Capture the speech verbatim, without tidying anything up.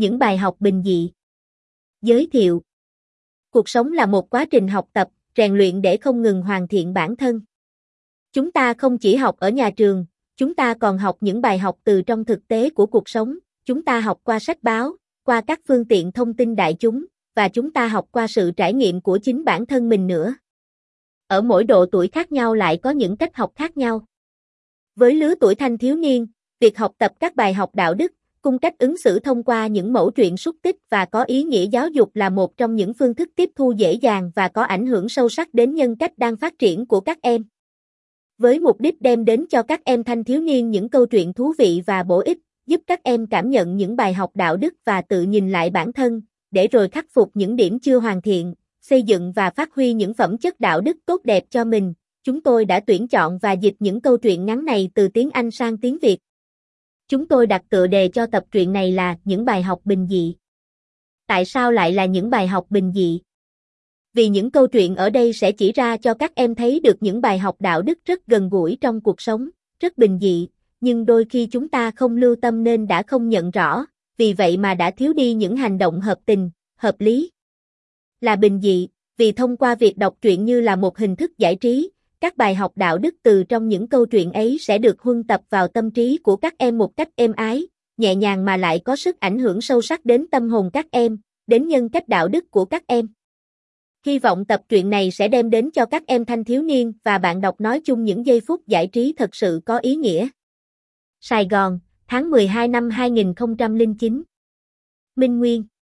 những bài học bình dị. Giới thiệu. Cuộc sống là một quá trình học tập, rèn luyện để không ngừng hoàn thiện bản thân. Chúng ta không chỉ học ở nhà trường, chúng ta còn học những bài học từ trong thực tế của cuộc sống, chúng ta học qua sách báo, qua các phương tiện thông tin đại chúng, và chúng ta học qua sự trải nghiệm của chính bản thân mình nữa. Ở mỗi độ tuổi khác nhau lại có những cách học khác nhau. Với lứa tuổi thanh thiếu niên, việc học tập các bài học đạo đức, cung cách ứng xử thông qua những mẩu chuyện xúc tích và có ý nghĩa giáo dục là một trong những phương thức tiếp thu dễ dàng và có ảnh hưởng sâu sắc đến nhân cách đang phát triển của các em. Với mục đích đem đến cho các em thanh thiếu niên những câu chuyện thú vị và bổ ích, giúp các em cảm nhận những bài học đạo đức và tự nhìn lại bản thân, để rồi khắc phục những điểm chưa hoàn thiện, xây dựng và phát huy những phẩm chất đạo đức tốt đẹp cho mình. Chúng tôi đã tuyển chọn và dịch những câu chuyện ngắn này từ tiếng Anh sang tiếng Việt. Chúng tôi đặt tựa đề cho tập truyện này là những bài học bình dị. Tại sao lại là những bài học bình dị? Vì những câu chuyện ở đây sẽ chỉ ra cho các em thấy được những bài học đạo đức rất gần gũi trong cuộc sống, rất bình dị, nhưng đôi khi chúng ta không lưu tâm nên đã không nhận rõ, vì vậy mà đã thiếu đi những hành động hợp tình, hợp lý. Là bình dị, vì thông qua việc đọc truyện như là một hình thức giải trí, các bài học đạo đức từ trong những câu chuyện ấy sẽ được huân tập vào tâm trí của các em một cách êm ái, nhẹ nhàng mà lại có sức ảnh hưởng sâu sắc đến tâm hồn các em, đến nhân cách đạo đức của các em. Hy vọng tập truyện này sẽ đem đến cho các em thanh thiếu niên và bạn đọc nói chung những giây phút giải trí thật sự có ý nghĩa. Sài Gòn, tháng mười hai năm hai nghìn không trăm lẻ chín. Minh Nguyên.